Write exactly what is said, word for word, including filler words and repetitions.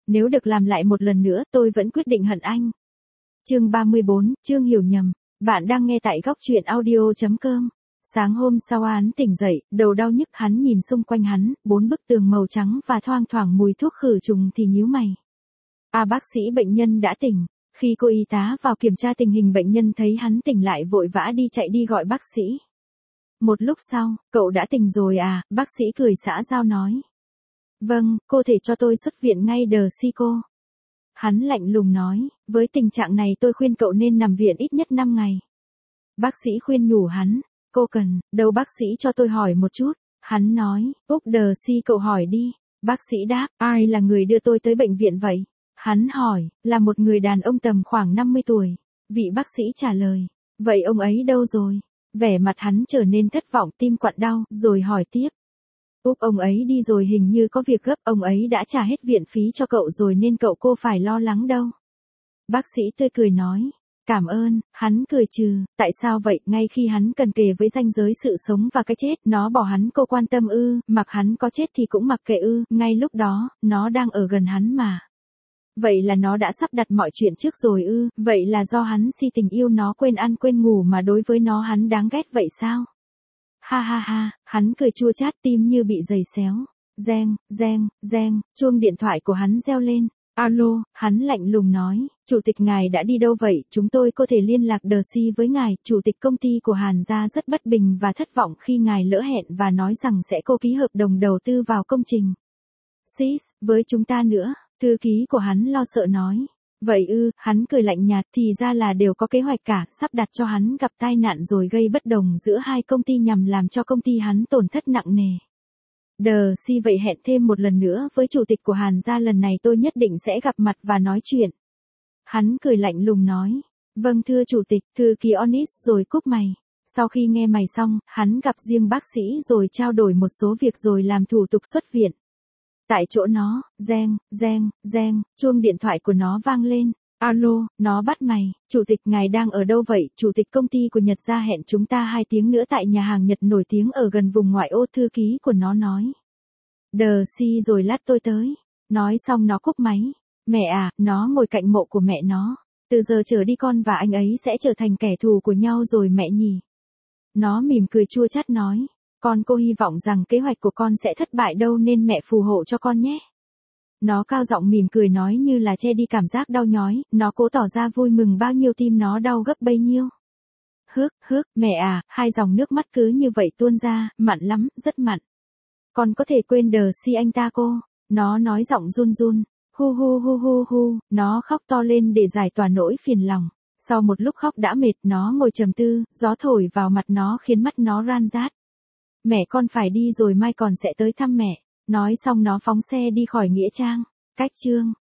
Nếu được làm lại một lần nữa, tôi vẫn quyết định hận anh. Chương ba mươi bốn, Chương hiểu nhầm. Bạn đang nghe tại góc truyện audio chấm com. Sáng hôm sau hắn tỉnh dậy, đầu đau nhức, hắn nhìn xung quanh hắn, bốn bức tường màu trắng và thoang thoảng mùi thuốc khử trùng thì nhíu mày. À, bác sĩ, bệnh nhân đã tỉnh. Khi cô y tá vào kiểm tra tình hình bệnh nhân thấy hắn tỉnh lại vội vã đi chạy đi gọi bác sĩ. Một lúc sau, cậu đã tỉnh rồi à, bác sĩ cười xã giao nói. Vâng, cô thể cho tôi xuất viện ngay đờ si cô. Hắn lạnh lùng nói, với tình trạng này tôi khuyên cậu nên nằm viện ít nhất năm ngày. Bác sĩ khuyên nhủ hắn, cô cần, đâu bác sĩ cho tôi hỏi một chút. Hắn nói, Úc đờ si cậu hỏi đi. Bác sĩ đáp, ai là người đưa tôi tới bệnh viện vậy? Hắn hỏi, là một người đàn ông tầm khoảng năm mươi tuổi. Vị bác sĩ trả lời, vậy ông ấy đâu rồi? Vẻ mặt hắn trở nên thất vọng, tim quặn đau, rồi hỏi tiếp. Úc, ông ấy đi rồi, hình như có việc gấp, ông ấy đã trả hết viện phí cho cậu rồi nên cậu cô phải lo lắng đâu. Bác sĩ tươi cười nói, cảm ơn. Hắn cười trừ, tại sao vậy, ngay khi hắn cần kề với ranh giới sự sống và cái chết, nó bỏ hắn, cô quan tâm ư, mặc hắn có chết thì cũng mặc kệ ư, ngay lúc đó, nó đang ở gần hắn mà. Vậy là nó đã sắp đặt mọi chuyện trước rồi ư, vậy là do hắn si tình yêu nó, quên ăn quên ngủ mà đối với nó hắn đáng ghét vậy sao? Ha ha ha, hắn cười chua chát, tim như bị giày xéo. Reng, reng, reng, chuông điện thoại của hắn reo lên. Alo, hắn lạnh lùng nói, chủ tịch ngài đã đi đâu vậy, chúng tôi có thể liên lạc đờ si với ngài. Chủ tịch công ty của Hàn gia rất bất bình và thất vọng khi ngài lỡ hẹn và nói rằng sẽ cô ký hợp đồng đầu tư vào công trình Sis, với chúng ta nữa. Thư ký của hắn lo sợ nói. Vậy ư, hắn cười lạnh nhạt, thì ra là đều có kế hoạch cả, sắp đặt cho hắn gặp tai nạn rồi gây bất đồng giữa hai công ty nhằm làm cho công ty hắn tổn thất nặng nề. Đờ si, vậy hẹn thêm một lần nữa với chủ tịch của Hàn gia, lần này tôi nhất định sẽ gặp mặt và nói chuyện. Hắn cười lạnh lùng nói. Vâng thưa chủ tịch. Thư ký Onis rồi cúp mày. Sau khi nghe mày xong, hắn gặp riêng bác sĩ rồi trao đổi một số việc rồi làm thủ tục xuất viện. Tại chỗ nó, reng, reng, reng, chuông điện thoại của nó vang lên. Alo, nó bắt mày, chủ tịch ngài đang ở đâu vậy? Chủ tịch công ty của Nhật gia hẹn chúng ta hai tiếng nữa tại nhà hàng Nhật nổi tiếng ở gần vùng ngoại ô, thư ký của nó nói. Đờ si, rồi lát tôi tới. Nói xong nó cúp máy. Mẹ à, nó ngồi cạnh mộ của mẹ nó. Từ giờ trở đi con và anh ấy sẽ trở thành kẻ thù của nhau rồi mẹ nhỉ. Nó mỉm cười chua chát nói. Con cô hy vọng rằng kế hoạch của con sẽ thất bại đâu nên mẹ phù hộ cho con nhé. Nó cao giọng mỉm cười nói như là che đi cảm giác đau nhói, nó cố tỏ ra vui mừng bao nhiêu tim nó đau gấp bấy nhiêu. Hước, hước, mẹ à, hai dòng nước mắt cứ như vậy tuôn ra, mặn lắm, rất mặn. Con có thể quên đờ si anh ta cô. Nó nói giọng run run. Hu hu hu hu hu, nó khóc to lên để giải tỏa nỗi phiền lòng. Sau một lúc khóc đã mệt, nó ngồi trầm tư, gió thổi vào mặt nó khiến mắt nó ran rát. Mẹ con phải đi rồi, mai còn sẽ tới thăm mẹ. Nói xong nó phóng xe đi khỏi nghĩa trang. Cách chương